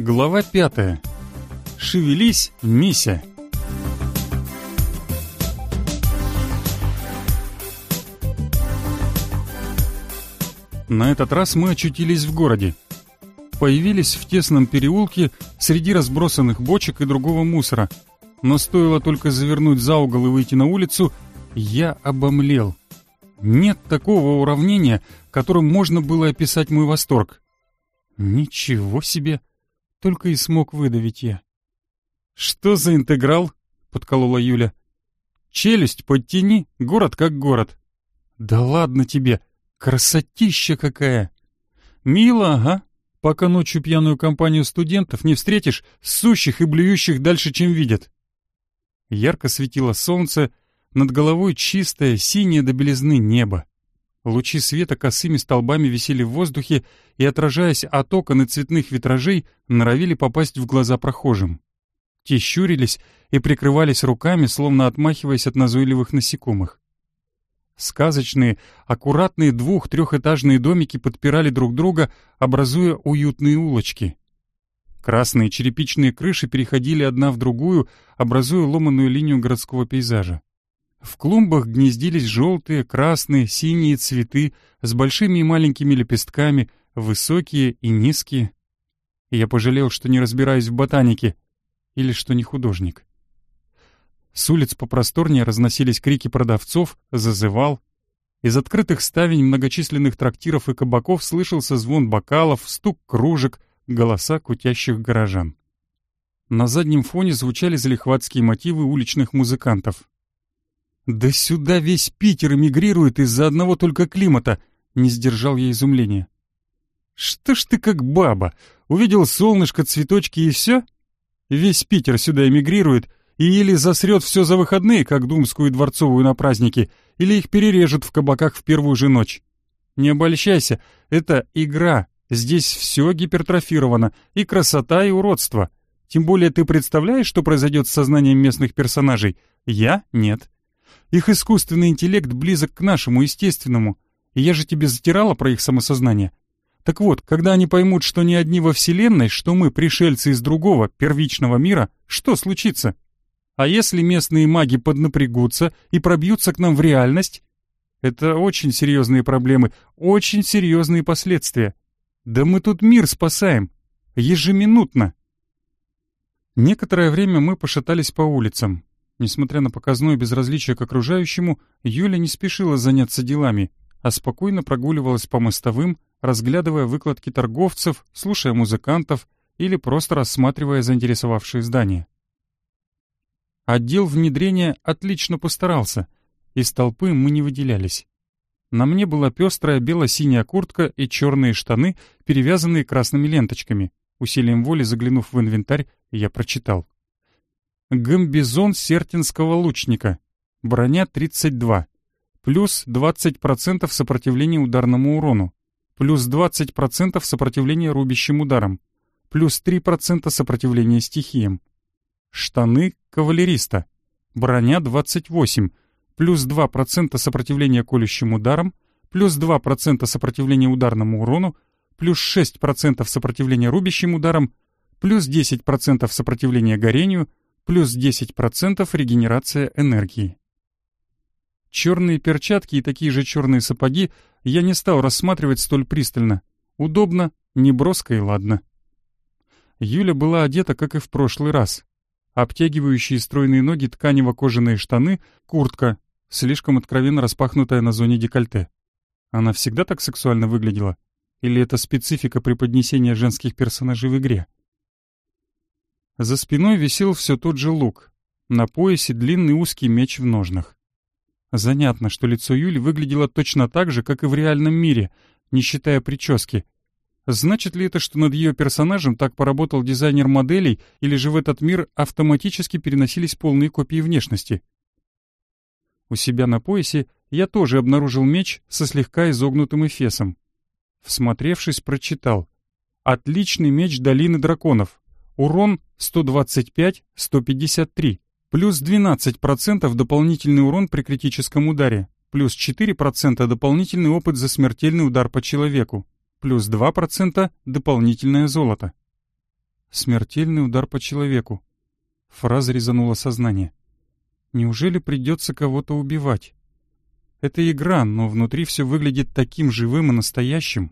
Глава 5. Шевелись, Мися. На этот раз мы очутились в городе. Появились в тесном переулке среди разбросанных бочек и другого мусора. Но стоило только завернуть за угол и выйти на улицу, я обомлел. Нет такого уравнения, которым можно было описать мой восторг. Ничего себе! Только и смог выдавить я. «Что за интеграл?» — подколола Юля. «Челюсть подтяни, город как город». «Да ладно тебе, красотища какая!» «Мило, ага, пока ночью пьяную компанию студентов не встретишь, сущих и блюющих дальше, чем видят». Ярко светило солнце, над головой чистое, синее до белизны небо. Лучи света косыми столбами висели в воздухе и, отражаясь от окон и цветных витражей, норовили попасть в глаза прохожим. Те щурились и прикрывались руками, словно отмахиваясь от назойливых насекомых. Сказочные, аккуратные 2-3-этажные домики подпирали друг друга, образуя уютные улочки. Красные черепичные крыши переходили одна в другую, образуя ломаную линию городского пейзажа. В клумбах гнездились желтые, красные, синие цветы с большими и маленькими лепестками, высокие и низкие. И я пожалел, что не разбираюсь в ботанике, или что не художник. С улиц попросторнее разносились крики продавцов, зазывал. Из открытых ставень многочисленных трактиров и кабаков слышался звон бокалов, стук кружек, голоса кутящих горожан. На заднем фоне звучали залихватские мотивы уличных музыкантов. «Да сюда весь Питер эмигрирует из-за одного только климата!» — не сдержал я изумления. «Что ж ты как баба? Увидел солнышко, цветочки и все? Весь Питер сюда эмигрирует и или засрет все за выходные, как Думскую и Дворцовую на праздники, или их перережут в кабаках в первую же ночь. Не обольщайся, это игра, здесь все гипертрофировано, и красота, и уродство. Тем более ты представляешь, что произойдет с сознанием местных персонажей? Я — нет. Их искусственный интеллект близок к нашему, естественному, и я же тебе затирала про их самосознание. Так вот, когда они поймут, что не одни во Вселенной, что мы пришельцы из другого, первичного мира, что случится? А если местные маги поднапрягутся и пробьются к нам в реальность? Это очень серьезные проблемы, очень серьезные последствия. Да мы тут мир спасаем. Ежеминутно. Некоторое время мы пошатались по улицам. Несмотря на показное безразличие к окружающему, Юля не спешила заняться делами, а спокойно прогуливалась по мостовым, разглядывая выкладки торговцев, слушая музыкантов или просто рассматривая заинтересовавшие здания. Отдел внедрения отлично постарался, из толпы мы не выделялись. На мне была пестрая бело-синяя куртка и черные штаны, перевязанные красными ленточками. Усилием воли заглянув в инвентарь, я прочитал. Гамбизон сертинского лучника. Броня 32. Плюс 20% сопротивления ударному урону. Плюс 20% сопротивления рубящим ударам. Плюс 3% сопротивления стихиям. Штаны кавалериста. Броня 28. Плюс 2% сопротивления колющим ударам. Плюс 2% сопротивления ударному урону. Плюс 6% сопротивления рубящим ударам. Плюс 10% сопротивления горению. Плюс 10% регенерация энергии. Черные перчатки и такие же черные сапоги я не стал рассматривать столь пристально. Удобно, неброско и ладно. Юля была одета, как и в прошлый раз. Обтягивающие стройные ноги тканево-кожаные штаны, куртка, слишком откровенно распахнутая на зоне декольте. Она всегда так сексуально выглядела? Или это специфика преподнесения женских персонажей в игре? За спиной висел все тот же лук. На поясе длинный узкий меч в ножнах. Занятно, что лицо Юли выглядело точно так же, как и в реальном мире, не считая прически. Значит ли это, что над ее персонажем так поработал дизайнер моделей, или же в этот мир автоматически переносились полные копии внешности? У себя на поясе я тоже обнаружил меч со слегка изогнутым эфесом. Всмотревшись, прочитал. Отличный меч долины драконов. Урон 125-153, плюс 12% дополнительный урон при критическом ударе, плюс 4% дополнительный опыт за смертельный удар по человеку, плюс 2% дополнительное золото. Смертельный удар по человеку. Фраза резанула сознание. Неужели придется кого-то убивать? Это игра, но внутри все выглядит таким живым и настоящим.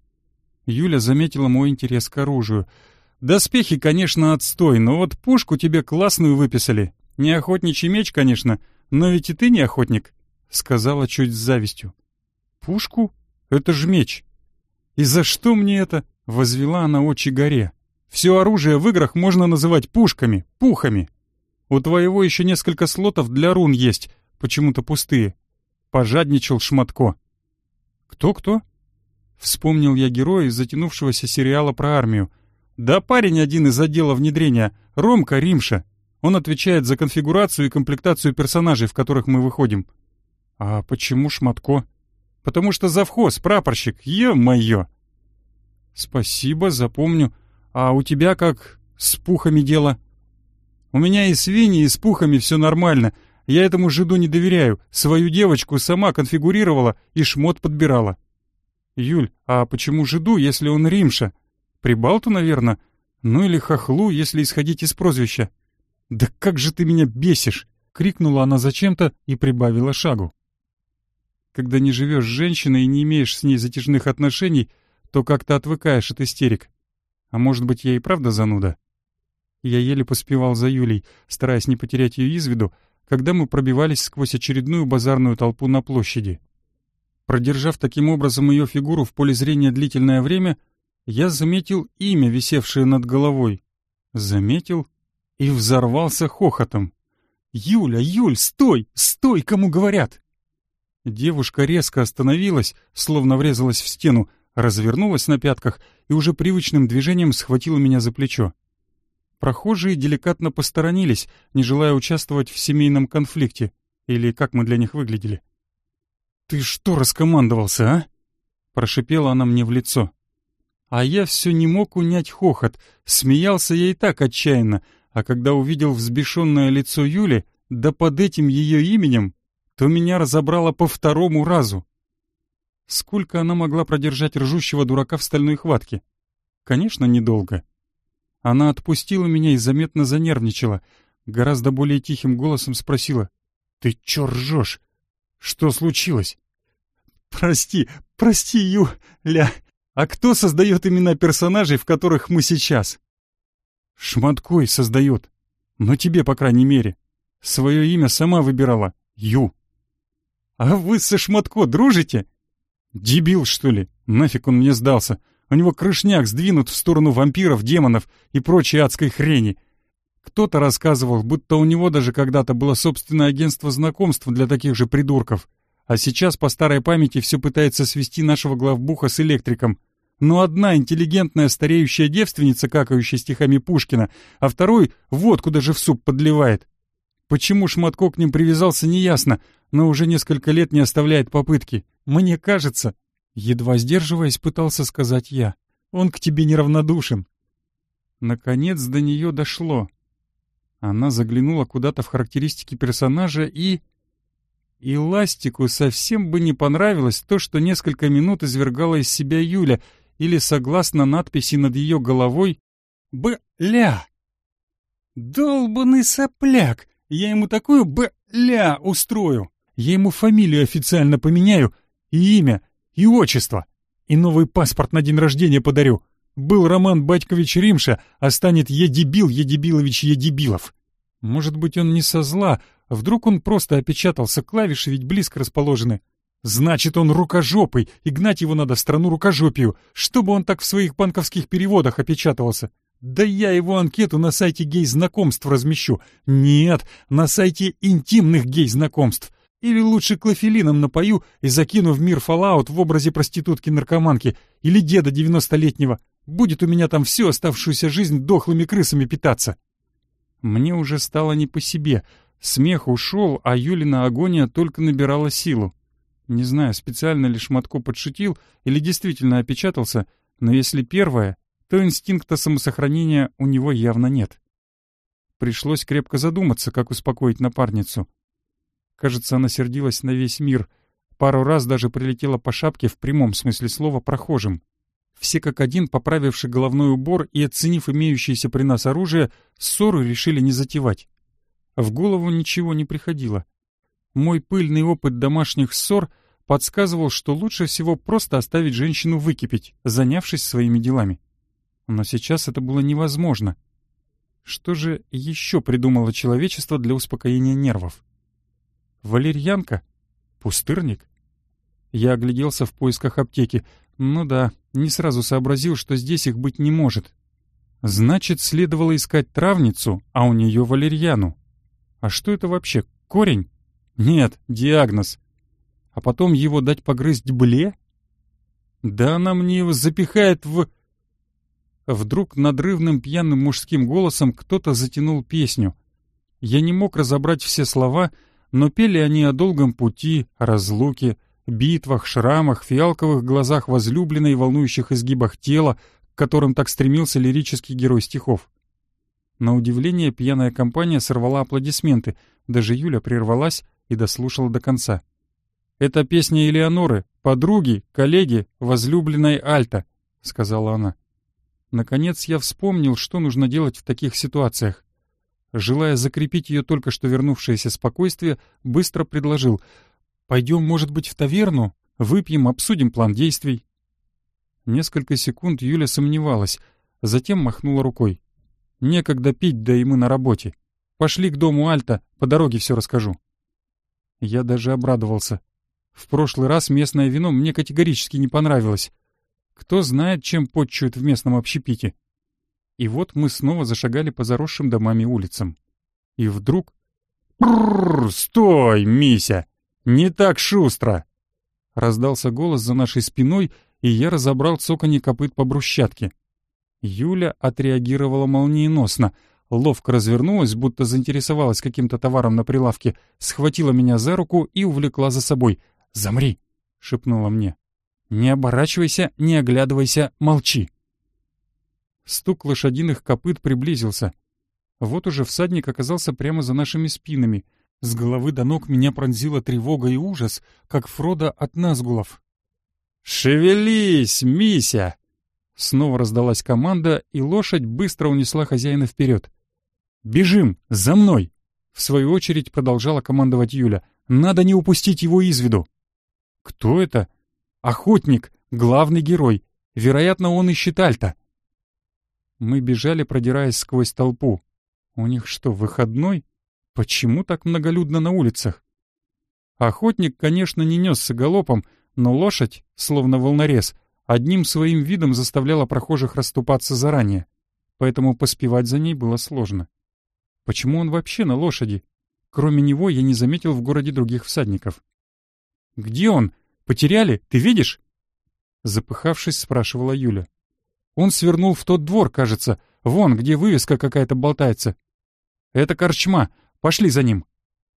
Юля заметила мой интерес к оружию. «Доспехи, конечно, отстой, но вот пушку тебе классную выписали. Не охотничий меч, конечно, но ведь и ты не охотник», — сказала чуть с завистью. «Пушку? Это ж меч». «И за что мне это?» — возвела она очи горе. «Все оружие в играх можно называть пушками, пухами. У твоего еще несколько слотов для рун есть, почему-то пустые». Пожадничал Шматко. «Кто-кто?» Вспомнил я героя из затянувшегося сериала про армию. «Да парень один из отдела внедрения, Ромка Римша. Он отвечает за конфигурацию и комплектацию персонажей, в которых мы выходим». «А почему Шматко?» «Потому что завхоз, прапорщик, ё-моё!» «Спасибо, запомню. А у тебя как с пухами дело?» «У меня и свиньи, и с пухами все нормально. Я этому жиду не доверяю. Свою девочку сама конфигурировала и шмот подбирала». «Юль, а почему жиду, если он Римша? Прибалту, наверное? Ну или хохлу, если исходить из прозвища». «Да как же ты меня бесишь!» — крикнула она зачем-то и прибавила шагу. Когда не живешь с женщиной и не имеешь с ней затяжных отношений, то как-то отвыкаешь от истерик. А может быть, я и правда зануда? Я еле поспевал за Юлей, стараясь не потерять ее из виду, когда мы пробивались сквозь очередную базарную толпу на площади. Продержав таким образом ее фигуру в поле зрения длительное время, я заметил имя, висевшее над головой. Заметил и взорвался хохотом. «Юля, Юль, стой! Стой, кому говорят!» Девушка резко остановилась, словно врезалась в стену, развернулась на пятках и уже привычным движением схватила меня за плечо. Прохожие деликатно посторонились, не желая участвовать в семейном конфликте, или как мы для них выглядели. «Ты что раскомандовался, а?» — прошипела она мне в лицо. А я все не мог унять хохот, смеялся я и так отчаянно, а когда увидел взбешенное лицо Юли, да под этим ее именем, то меня разобрало по второму разу. Сколько она могла продержать ржущего дурака в стальной хватке? Конечно, недолго. Она отпустила меня и заметно занервничала, гораздо более тихим голосом спросила: «Ты чё ржёшь? Что случилось?» «Прости, Юля. А кто создает имена персонажей, в которых мы сейчас?» «Шматкой создает. Но тебе, по крайней мере. Свое имя сама выбирала. Ю». «А вы со Шматко дружите?» «Дебил, что ли? Нафиг он мне сдался. У него крышняк сдвинут в сторону вампиров, демонов и прочей адской хрени. Кто-то рассказывал, будто у него даже когда-то было собственное агентство знакомств для таких же придурков. А сейчас по старой памяти все пытается свести нашего главбуха с электриком. Но одна интеллигентная стареющая девственница, какающая стихами Пушкина, а второй водку даже в суп подливает. Почему Шматко к ним привязался, неясно, но уже несколько лет не оставляет попытки. Мне кажется, едва сдерживаясь, пытался сказать я, он к тебе неравнодушен». Наконец до нее дошло. Она заглянула куда-то в характеристики персонажа и Ластику совсем бы не понравилось то, что несколько минут извергала из себя Юля, или, согласно надписи над ее головой, «Бля! Долбаный сопляк! Я ему такую бля устрою! Я ему фамилию официально поменяю, и имя, и отчество, и новый паспорт на день рождения подарю. Был Роман Батькович Римша, а станет Едебил Едебилович Едебилов». Может быть, он не со зла, а вдруг он просто опечатался, клавиши ведь близко расположены. Значит, он рукожопый, и гнать его надо в страну рукожопию, чтобы он так в своих банковских переводах опечатывался. Да я его анкету на сайте гей-знакомств размещу. Нет, на сайте интимных гей-знакомств. Или лучше клофелином напою и закину в мир Fallout в образе проститутки-наркоманки или деда 90-летнего. Будет у меня там всю оставшуюся жизнь дохлыми крысами питаться. Мне уже стало не по себе. Смех ушел, а Юлина агония только набирала силу. Не знаю, специально ли Шматко подшутил или действительно опечатался, но если первое, то инстинкта самосохранения у него явно нет. Пришлось крепко задуматься, как успокоить напарницу. Кажется, она сердилась на весь мир. Пару раз даже прилетела по шапке в прямом смысле слова прохожим. все как один, поправивши головной убор и оценив имеющееся при нас оружие, ссору решили не затевать. В голову ничего не приходило. Мой пыльный опыт домашних ссор подсказывал, что лучше всего просто оставить женщину выкипеть, занявшись своими делами. Но сейчас это было невозможно. Что же еще придумало человечество для успокоения нервов? Валерьянка? Пустырник? Я огляделся в поисках аптеки. Ну да, не сразу сообразил, что здесь их быть не может. Значит, следовало искать травницу, а у нее валерьяну. А что это вообще, корень? Нет, диагноз. А потом его дать погрызть бле? Да она мне его запихает в... Вдруг надрывным пьяным мужским голосом кто-то затянул песню. Я не мог разобрать все слова, но пели они о долгом пути, о разлуке, битвах, шрамах, фиалковых глазах возлюбленной и волнующих изгибах тела, к которым так стремился лирический герой стихов. На удивление пьяная компания сорвала аплодисменты, даже Юля прервалась и дослушала до конца. «Это песня Элеоноры, подруги, коллеги, возлюбленной Альта», — сказала она. Наконец я вспомнил, что нужно делать в таких ситуациях. Желая закрепить ее только что вернувшееся спокойствие, быстро предложил: «Пойдем, может быть, в таверну? Выпьем, обсудим план действий». Несколько секунд Юля сомневалась, затем махнула рукой. «Некогда пить, да и мы на работе. Пошли к дому Альта, по дороге все расскажу». Я даже обрадовался. В прошлый раз местное вино мне категорически не понравилось. Кто знает, чем потчуют в местном общепите. И вот мы снова зашагали по заросшим домами улицам. И вдруг... «Брррр, стой, Мися! Не так шустро!» Раздался голос за нашей спиной, и я разобрал цоканье копыт по брусчатке. Юля отреагировала молниеносно, ловко развернулась, будто заинтересовалась каким-то товаром на прилавке, схватила меня за руку и увлекла за собой. «Замри!» — шепнула мне. «Не оборачивайся, не оглядывайся, молчи!» Стук лошадиных копыт приблизился. Вот уже всадник оказался прямо за нашими спинами. С головы до ног меня пронзила тревога и ужас, как Фродо от назгулов. «Шевелись, Мися!» Снова раздалась команда, и лошадь быстро унесла хозяина вперед. «Бежим! За мной!» В свою очередь продолжала командовать Юля. «Надо не упустить его из виду!» «Кто это?» «Охотник, главный герой. Вероятно, он ищет Альта». Мы бежали, продираясь сквозь толпу. У них что, выходной? Почему так многолюдно на улицах? Охотник, конечно, не несся галопом, но лошадь, словно волнорез, одним своим видом заставляла прохожих расступаться заранее, поэтому поспевать за ней было сложно. Почему он вообще на лошади? Кроме него я не заметил в городе других всадников. «Где он? Потеряли? Ты видишь?» Запыхавшись, спрашивала Юля. «Он свернул в тот двор, кажется. Вон, где вывеска какая-то болтается. Это корчма. Пошли за ним».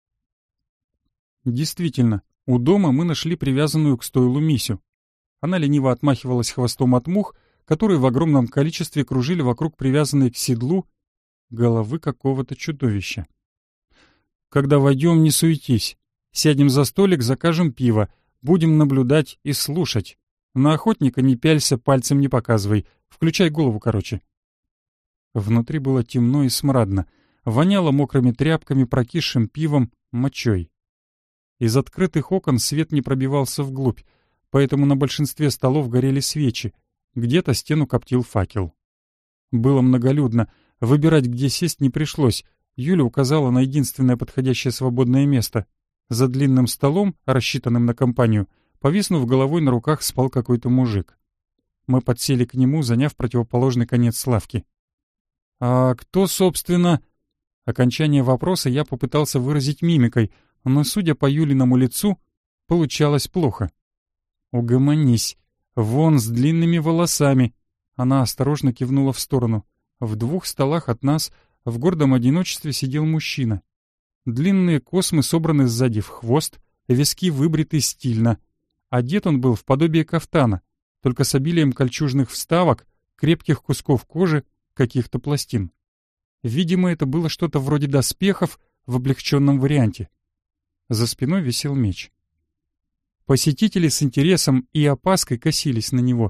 Действительно, у дома мы нашли привязанную к стойлу Мисю. Она лениво отмахивалась хвостом от мух, которые в огромном количестве кружили вокруг привязанной к седлу головы какого-то чудовища. «Когда войдем, не суетись. Сядем за столик, закажем пиво. Будем наблюдать и слушать. На охотника не пялься, пальцем не показывай. Включай голову, короче». Внутри было темно и смрадно. Воняло мокрыми тряпками, прокисшим пивом, мочой. Из открытых окон свет не пробивался вглубь, поэтому на большинстве столов горели свечи. Где-то стену коптил факел. Было многолюдно. Выбирать, где сесть, не пришлось. Юля указала на единственное подходящее свободное место. За длинным столом, рассчитанным на компанию, повиснув головой на руках, спал какой-то мужик. Мы подсели к нему, заняв противоположный конец лавки. «А кто, собственно...» Окончание вопроса я попытался выразить мимикой, но, судя по Юлиному лицу, получалось плохо. «Угомонись. Вон, с длинными волосами». Она осторожно кивнула в сторону. В 2 столах от нас в гордом одиночестве сидел мужчина. Длинные космы собраны сзади в хвост, виски выбриты стильно. Одет он был в подобие кафтана, только с обилием кольчужных вставок, крепких кусков кожи, каких-то пластин. Видимо, это было что-то вроде доспехов в облегченном варианте. За спиной висел меч. Посетители с интересом и опаской косились на него.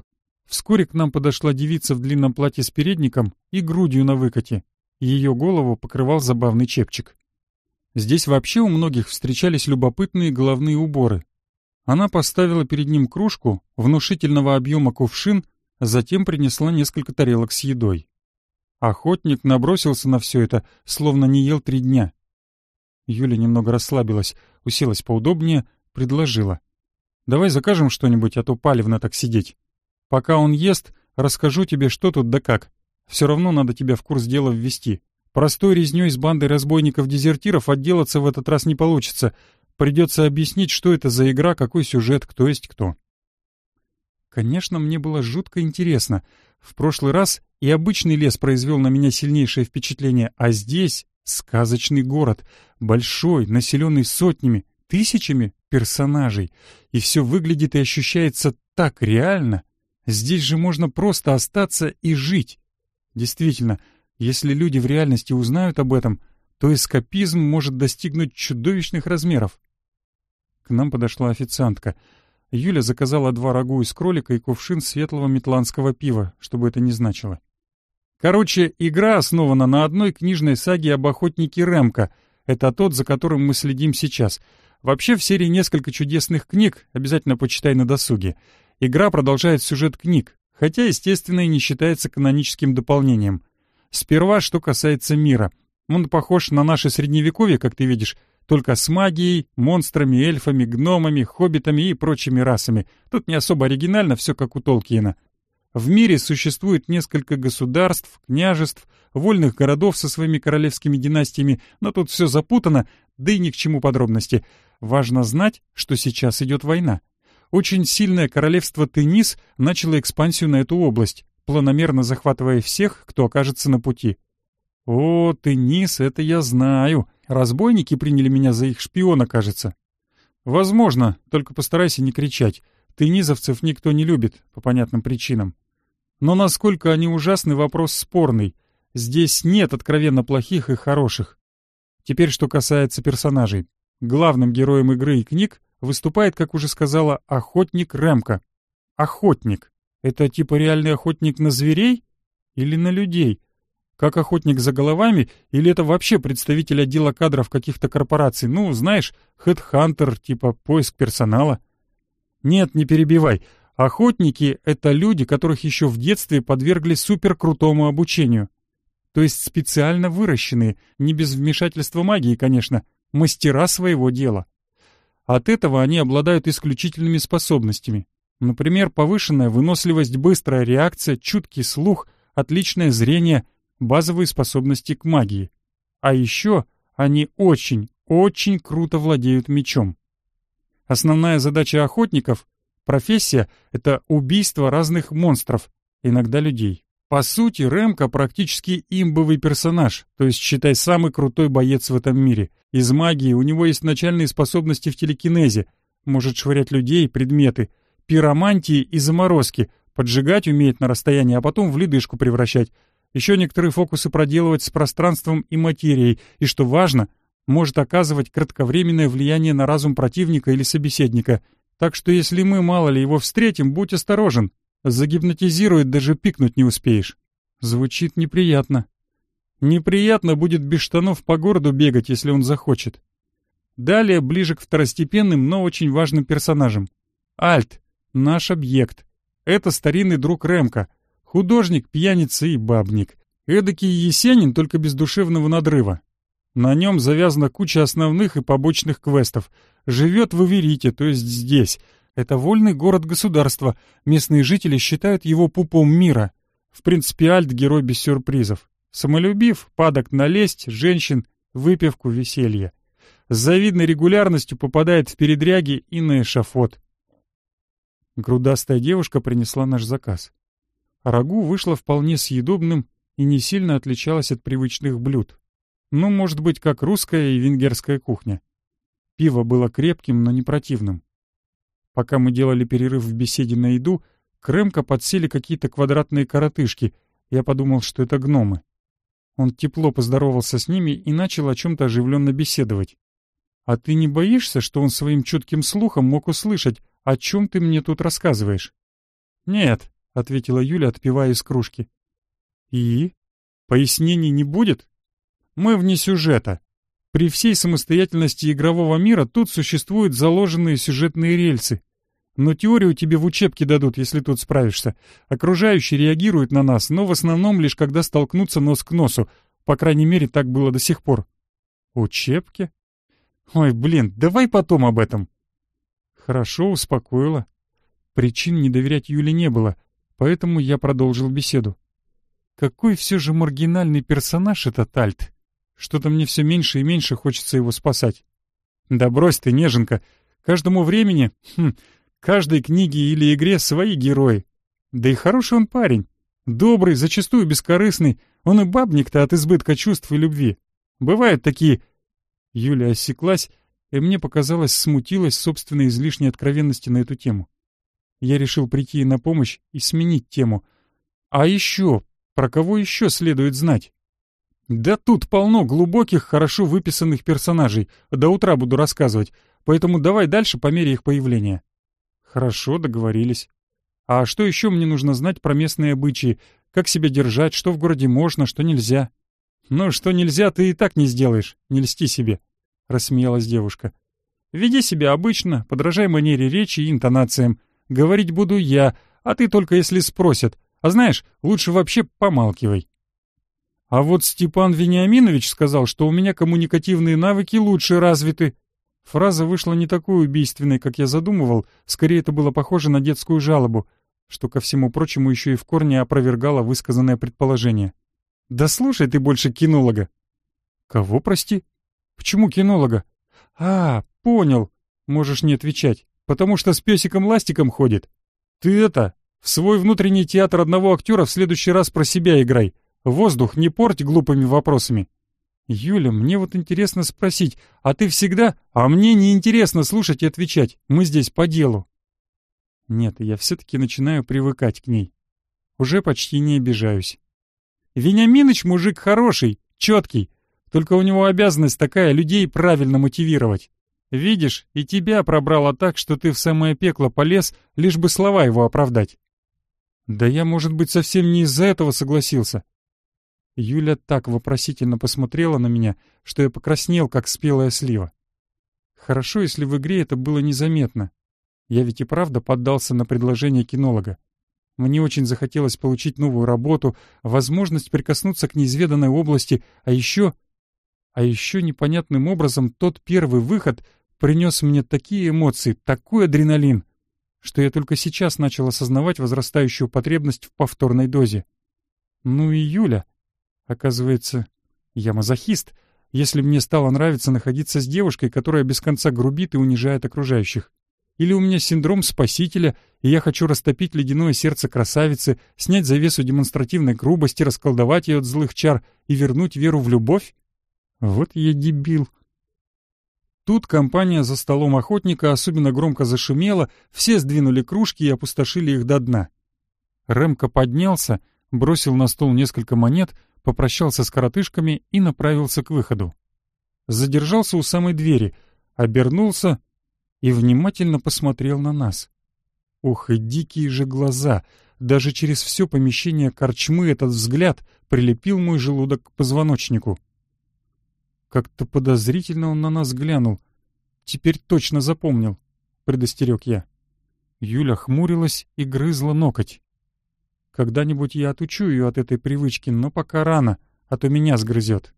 Вскоре к нам подошла девица в длинном платье с передником и грудью на выкате. Ее голову покрывал забавный чепчик. Здесь вообще у многих встречались любопытные головные уборы. Она поставила перед ним кружку, внушительного объема кувшин, затем принесла несколько тарелок с едой. Охотник набросился на все это, словно не ел 3 дня. Юля немного расслабилась, уселась поудобнее, предложила. «Давай закажем что-нибудь, а то палевно так сидеть. Пока он ест, расскажу тебе, что тут да как. Все равно надо тебя в курс дела ввести. Простой резнёй с бандой разбойников-дезертиров отделаться в этот раз не получится. Придется объяснить, что это за игра, какой сюжет, кто есть кто». Конечно, мне было жутко интересно. В прошлый раз и обычный лес произвел на меня сильнейшее впечатление, а здесь сказочный город, большой, населенный сотнями, тысячами персонажей. И все выглядит и ощущается так реально. Здесь же можно просто остаться и жить. Действительно, если люди в реальности узнают об этом, то эскапизм может достигнуть чудовищных размеров. К нам подошла официантка. Юля заказала 2 рагу из кролика и кувшин светлого метландского пива, чтобы это не значило. Короче, игра основана на одной книжной саге об охотнике Ремко. Это тот, за которым мы следим сейчас. Вообще в серии несколько чудесных книг, обязательно почитай на досуге. Игра продолжает сюжет книг, хотя, естественно, и не считается каноническим дополнением. Сперва, что касается мира. Он похож на наше средневековье, как ты видишь, только с магией, монстрами, эльфами, гномами, хоббитами и прочими расами. Тут не особо оригинально, все как у Толкиена. В мире существует несколько государств, княжеств, вольных городов со своими королевскими династиями, но тут все запутано, да и ни к чему подробности. Важно знать, что сейчас идет война. Очень сильное королевство Тенис начало экспансию на эту область, планомерно захватывая всех, кто окажется на пути. О, Тенис, это я знаю. Разбойники приняли меня за их шпиона, кажется. Возможно, только постарайся не кричать. Тенизовцев никто не любит, по понятным причинам. Но насколько они ужасны, вопрос спорный. Здесь нет откровенно плохих и хороших. Теперь, что касается персонажей. Главным героем игры и книг выступает, как уже сказала, охотник Ремко. Охотник. Это типа реальный охотник на зверей или на людей? Как охотник за головами, или это вообще представитель отдела кадров каких-то корпораций? Ну, знаешь, хедхантер, типа поиск персонала. Нет, не перебивай. Охотники — это люди, которых еще в детстве подвергли суперкрутому обучению. То есть специально выращенные, не без вмешательства магии, конечно, мастера своего дела. От этого они обладают исключительными способностями. Например, повышенная выносливость, быстрая реакция, чуткий слух, отличное зрение, базовые способности к магии. А еще они очень, очень круто владеют мечом. Основная задача охотников — профессия — это убийство разных монстров, иногда людей. По сути, Ремко практически имбовый персонаж, то есть, считай, самый крутой боец в этом мире. Из магии у него есть начальные способности в телекинезе, может швырять людей, предметы, пиромантии и заморозки, поджигать умеет на расстоянии, а потом в ледышку превращать. Еще некоторые фокусы проделывать с пространством и материей, и, что важно, может оказывать кратковременное влияние на разум противника или собеседника. Так что если мы, мало ли, его встретим, будь осторожен. Загипнотизирует, даже пикнуть не успеешь. Звучит неприятно. Неприятно будет без штанов по городу бегать, если он захочет. Далее ближе к второстепенным, но очень важным персонажам. Альт, наш объект. Это старинный друг Ремко. Художник, пьяница и бабник. Эдакий Есенин, только без душевного надрыва. На нем завязана куча основных и побочных квестов. Живет в Иверите, то есть здесь. Это вольный город-государство. Местные жители считают его пупом мира. В принципе, Альт — герой без сюрпризов. Самолюбив, падок на лесть, женщин, выпивку, веселье. С завидной регулярностью попадает в передряги и на эшафот. Грудастая девушка принесла наш заказ. Рагу вышло вполне съедобным и не сильно отличалось от привычных блюд. Ну, может быть, как русская и венгерская кухня. Пиво было крепким, но не противным. Пока мы делали перерыв в беседе на еду, к Ремко подсели какие-то квадратные коротышки. Я подумал, что это гномы. Он тепло поздоровался с ними и начал о чем-то оживленно беседовать. «А ты не боишься, что он своим чутким слухом мог услышать, о чем ты мне тут рассказываешь?» «Нет, — ответила Юля, отпивая из кружки. «И? Пояснений не будет? Мы вне сюжета. При всей самостоятельности игрового мира тут существуют заложенные сюжетные рельсы. Но теорию тебе в учебке дадут, если тут справишься. Окружающие реагируют на нас, но в основном лишь когда столкнутся нос к носу. По крайней мере, так было до сих пор». «Учебки? Ой, блин, давай потом об этом». Хорошо, успокоила. Причин не доверять Юле не было, поэтому я продолжил беседу. Какой все же маргинальный персонаж этот Альт. Что-то мне все меньше и меньше хочется его спасать. Да брось ты, неженка. Каждому времени, каждой книге или игре свои герои. Да и хороший он парень. Добрый, зачастую бескорыстный. Он и бабник-то от избытка чувств и любви. Бывают такие... Юля осеклась, и мне показалось, смутилась собственной излишней откровенности на эту тему. Я решил прийти ей на помощь и сменить тему. А еще, про кого еще следует знать? Да тут полно глубоких, хорошо выписанных персонажей. До утра буду рассказывать, поэтому давай дальше по мере их появления. Хорошо, договорились. А что еще мне нужно знать про местные обычаи? Как себя держать, что в городе можно, что нельзя? Ну, что нельзя, ты и так не сделаешь, не льсти себе, — рассмеялась девушка. Веди себя обычно, подражай манере речи и интонациям. Говорить буду я, а ты только если спросят. А знаешь, лучше вообще помалкивай. А вот Степан Вениаминович сказал, что у меня коммуникативные навыки лучше развиты. Фраза вышла не такой убийственной, как я задумывал, скорее это было похоже на детскую жалобу, что, ко всему прочему, еще и в корне опровергало высказанное предположение. «Да слушай ты больше кинолога». «Кого, прости? Почему кинолога?» «А, понял. Можешь не отвечать. Потому что с песиком-ластиком ходит. Ты это, в свой внутренний театр одного актера в следующий раз про себя играй. Воздух не порть глупыми вопросами». «Юля, мне вот интересно спросить, а ты всегда...» «А мне не интересно слушать и отвечать. Мы здесь по делу». Нет, я все-таки начинаю привыкать к ней. Уже почти не обижаюсь. Вениаминыч мужик хороший, четкий. Только у него обязанность такая — людей правильно мотивировать. Видишь, и тебя пробрало так, что ты в самое пекло полез, лишь бы слова его оправдать. Да я, может быть, совсем не из-за этого согласился. Юля так вопросительно посмотрела на меня, что я покраснел, как спелая слива. Хорошо, если в игре это было незаметно. Я ведь и правда поддался на предложение кинолога. Мне очень захотелось получить новую работу, возможность прикоснуться к неизведанной области, а еще непонятным образом тот первый выход принес мне такие эмоции, такой адреналин, что я только сейчас начал осознавать возрастающую потребность в повторной дозе. Ну и Юля. Оказывается, я мазохист, если мне стало нравиться находиться с девушкой, которая без конца грубит и унижает окружающих. Или у меня синдром спасителя, и я хочу растопить ледяное сердце красавицы, снять завесу демонстративной грубости, расколдовать ее от злых чар и вернуть веру в любовь? Вот я дебил. Тут компания за столом охотника особенно громко зашумела, все сдвинули кружки и опустошили их до дна. Рэмко поднялся, бросил на стол несколько монет, попрощался с коротышками и направился к выходу. Задержался у самой двери, обернулся и внимательно посмотрел на нас. Ух, и дикие же глаза! Даже через все помещение корчмы этот взгляд прилепил мой желудок к позвоночнику. Как-то подозрительно он на нас глянул. Теперь точно запомнил, предостерег я. Юля хмурилась и грызла ноготь. Когда-нибудь я отучу ее от этой привычки, но пока рано, а то меня сгрызет.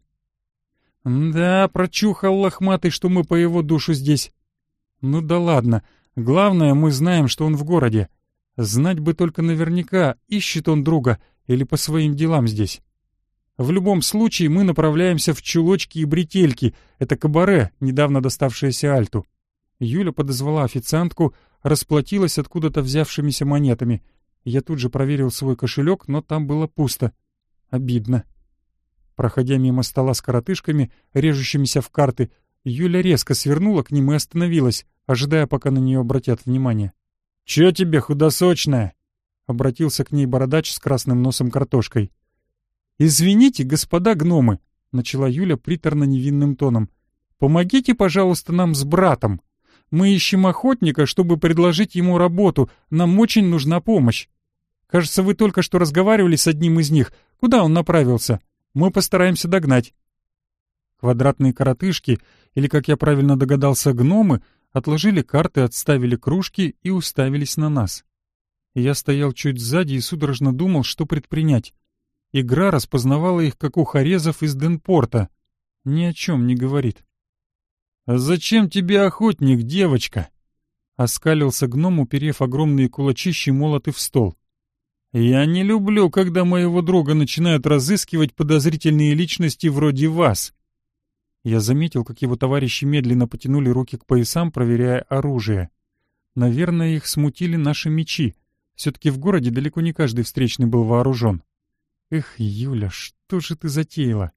Да, прочухал лохматый, что мы по его душу здесь. Ну да ладно, главное, мы знаем, что он в городе. Знать бы только наверняка, ищет он друга или по своим делам здесь. В любом случае мы направляемся в Чулочки и Бретельки, это кабаре, недавно доставшееся Альту. Юля подозвала официантку, расплатилась откуда-то взявшимися монетами. Я тут же проверил свой кошелек, но там было пусто. Обидно. Проходя мимо стола с коротышками, режущимися в карты, Юля резко свернула к ним и остановилась, ожидая, пока на нее обратят внимание. «Чё тебе, худосочная?» — обратился к ней бородач с красным носом картошкой. «Извините, господа гномы», — начала Юля приторно-невинным тоном. «Помогите, пожалуйста, нам с братом. Мы ищем охотника, чтобы предложить ему работу. Нам очень нужна помощь. Кажется, вы только что разговаривали с одним из них. Куда он направился? Мы постараемся догнать». Квадратные коротышки, или, как я правильно догадался, гномы, отложили карты, отставили кружки и уставились на нас. Я стоял чуть сзади и судорожно думал, что предпринять. Игра распознавала их, как ухарезов из Денпорта. Ни о чем не говорит. «А зачем тебе охотник, девочка?» — оскалился гном, уперев огромные кулачищи молоты в стол. «Я не люблю, когда моего друга начинают разыскивать подозрительные личности вроде вас». Я заметил, как его товарищи медленно потянули руки к поясам, проверяя оружие. Наверное, их смутили наши мечи. Все-таки в городе далеко не каждый встречный был вооружен. Эх, Юля, что же ты затеяла?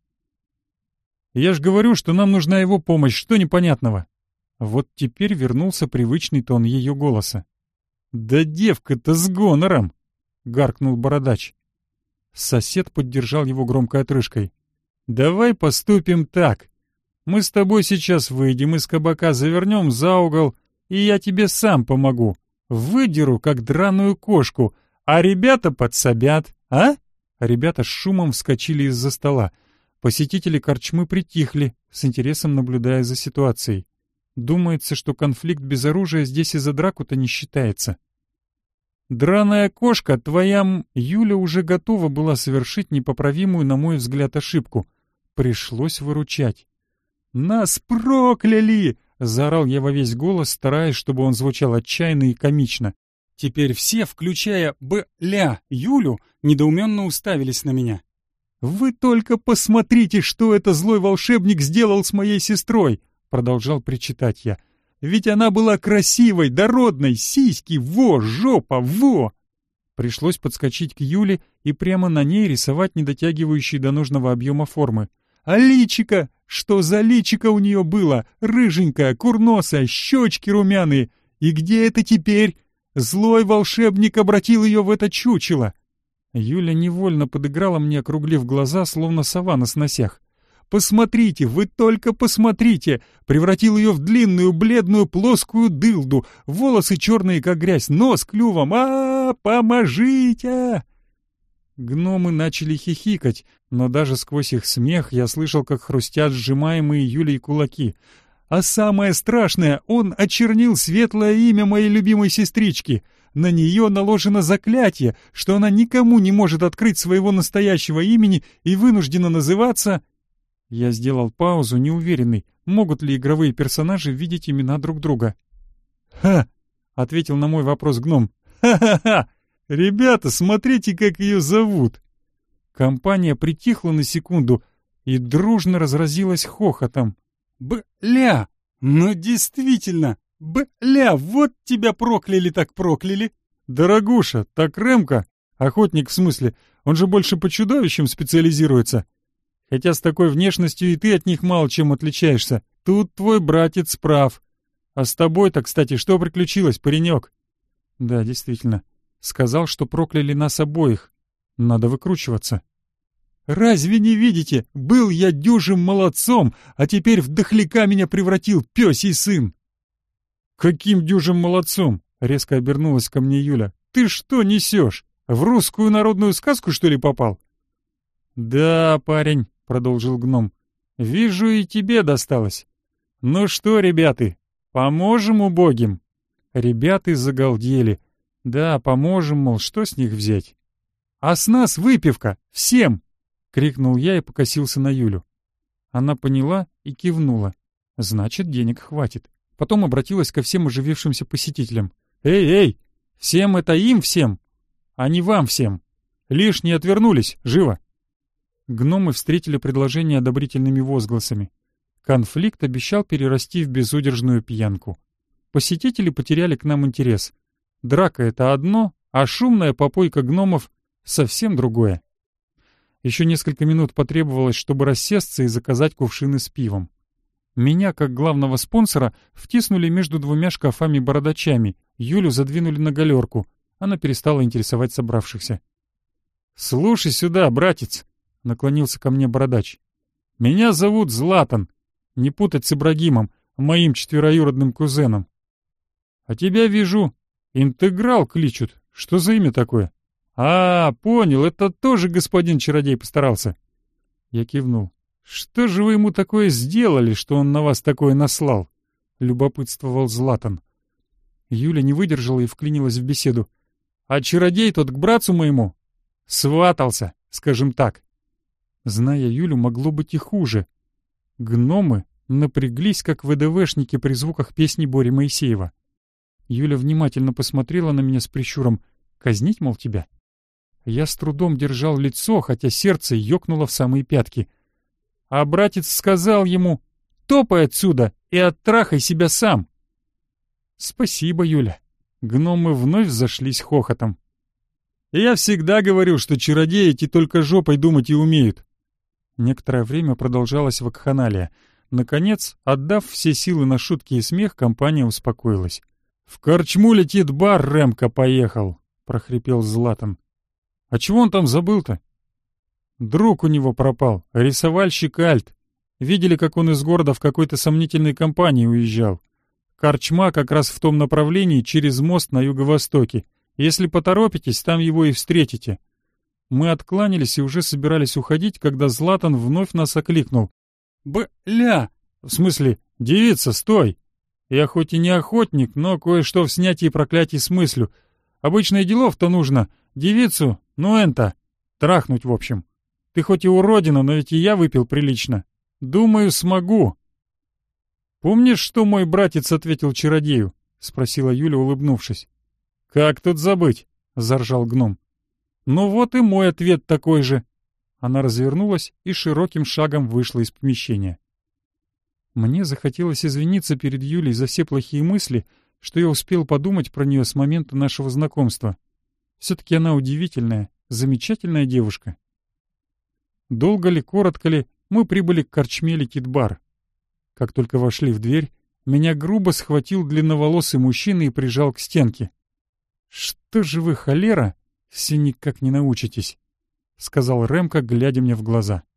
Я ж говорю, что нам нужна его помощь, что непонятного? Вот теперь вернулся привычный тон ее голоса. «Да девка-то с гонором!» — гаркнул бородач. Сосед поддержал его громкой отрыжкой. «Давай поступим так. Мы с тобой сейчас выйдем из кабака, завернем за угол, и я тебе сам помогу. Выдеру, как драную кошку, а ребята подсобят, а?» Ребята с шумом вскочили из-за стола. Посетители корчмы притихли, с интересом наблюдая за ситуацией. Думается, что конфликт без оружия здесь и за драку-то не считается. «Драная кошка, твоя...» Юля уже готова была совершить непоправимую, на мой взгляд, ошибку. Пришлось выручать. «Нас прокляли!» — заорал я во весь голос, стараясь, чтобы он звучал отчаянно и комично. Теперь все, включая Юлю, недоуменно уставились на меня. «Вы только посмотрите, что это злой волшебник сделал с моей сестрой!» — продолжал причитать я. «Ведь она была красивой, дородной, сиськи, во, жопа, во!» Пришлось подскочить к Юле и прямо на ней рисовать недотягивающие до нужного объема формы. «А личико? Что за личико у нее было? Рыженькое, курносое, щечки румяные. И где это теперь? Злой волшебник обратил ее в это чучело!» Юля невольно подыграла мне, округлив глаза, словно сова на сносях. «Посмотрите, вы только посмотрите! Превратил ее в длинную, бледную, плоскую дылду, волосы черные, как грязь, нос клювом. Поможите!» Гномы начали хихикать, но даже сквозь их смех я слышал, как хрустят сжимаемые Юлей кулаки. «А самое страшное, он очернил светлое имя моей любимой сестрички. На нее наложено заклятие, что она никому не может открыть своего настоящего имени и вынуждена называться...» Я сделал паузу, неуверенный, могут ли игровые персонажи видеть имена друг друга. «Ха!» — ответил на мой вопрос гном. «Ха-ха-ха! Ребята, смотрите, как ее зовут!» Компания притихла на секунду и дружно разразилась хохотом. «Бля! Ну действительно! Бля! Вот тебя прокляли так прокляли!» «Дорогуша, так Ремка, охотник в смысле, он же больше по чудовищам специализируется. Хотя с такой внешностью и ты от них мало чем отличаешься. Тут твой братец прав. А с тобой-то, кстати, что приключилось, паренек?» «Да, действительно. Сказал, что прокляли нас обоих. Надо выкручиваться». «Разве не видите? Был я дюжим молодцом, а теперь в дохляка меня превратил пёсий сын!» «Каким дюжим молодцом?» — резко обернулась ко мне Юля. «Ты что несешь? В русскую народную сказку, что ли, попал?» «Да, парень», — продолжил гном, — «вижу, и тебе досталось. Ну что, ребята, поможем убогим?» Ребята загалдели. «Да, поможем, мол, что с них взять?» «А с нас выпивка! Всем!» — крикнул я и покосился на Юлю. Она поняла и кивнула. «Значит, денег хватит». Потом обратилась ко всем оживившимся посетителям. «Эй! Всем это им всем, а не вам всем! Лишние отвернулись, живо!» Гномы встретили предложение одобрительными возгласами. Конфликт обещал перерасти в безудержную пьянку. Посетители потеряли к нам интерес. Драка — это одно, а шумная попойка гномов — совсем другое. Еще несколько минут потребовалось, чтобы рассесться и заказать кувшины с пивом. Меня, как главного спонсора, втиснули между двумя шкафами-бородачами, Юлю задвинули на галерку. Она перестала интересовать собравшихся. «Слушай сюда, братец!» — наклонился ко мне бородач. «Меня зовут Златан. Не путать с Ибрагимом, моим четвероюродным кузеном. А тебя вижу. Интеграл кличут. Что за имя такое?» «А, понял, это тоже господин чародей постарался». Я кивнул. «Что же вы ему такое сделали, что он на вас такое наслал?» — любопытствовал Златан. Юля не выдержала и вклинилась в беседу. «А чародей тот к братцу моему сватался, скажем так». Зная Юлю, могло быть и хуже. Гномы напряглись, как ВДВшники при звуках песни Бори Моисеева. Юля внимательно посмотрела на меня с прищуром. «Казнить, мол, тебя?» Я с трудом держал лицо, хотя сердце ёкнуло в самые пятки. А братец сказал ему: «Топай отсюда и оттрахай себя сам». «Спасибо, Юля». Гномы вновь зашлись хохотом. «Я всегда говорю, что чародеи эти только жопой думать и умеют». Некоторое время продолжалась вакханалия. Наконец, отдав все силы на шутки и смех, компания успокоилась. «В корчму летит бар, Ремка поехал», — прохрипел Златан. «А чего он там забыл-то?» «Друг у него пропал, рисовальщик Альт. Видели, как он из города в какой-то сомнительной компании уезжал. Корчма как раз в том направлении, через мост на юго-востоке. Если поторопитесь, там его и встретите». Мы откланялись и уже собирались уходить, когда Златан вновь нас окликнул. «Бля! В смысле, девица, стой! Я хоть и не охотник, но кое-что в снятии проклятий смыслю. Обычное делов-то нужно. Девицу, ну энто, трахнуть в общем. Ты хоть и уродина, но ведь и я выпил прилично. Думаю, смогу». «Помнишь, что мой братец ответил чародею?» — спросила Юля, улыбнувшись. «Как тут забыть?» — заржал гном. «Ну вот и мой ответ такой же». Она развернулась и широким шагом вышла из помещения. Мне захотелось извиниться перед Юлей за все плохие мысли, что я успел подумать про нее с момента нашего знакомства. Все-таки она удивительная, замечательная девушка. Долго ли, коротко ли, мы прибыли к корчме «Летит-бар». Как только вошли в дверь, меня грубо схватил длинноволосый мужчина и прижал к стенке. «Что же вы, холера, все никак не научитесь», — сказал Ремка, глядя мне в глаза.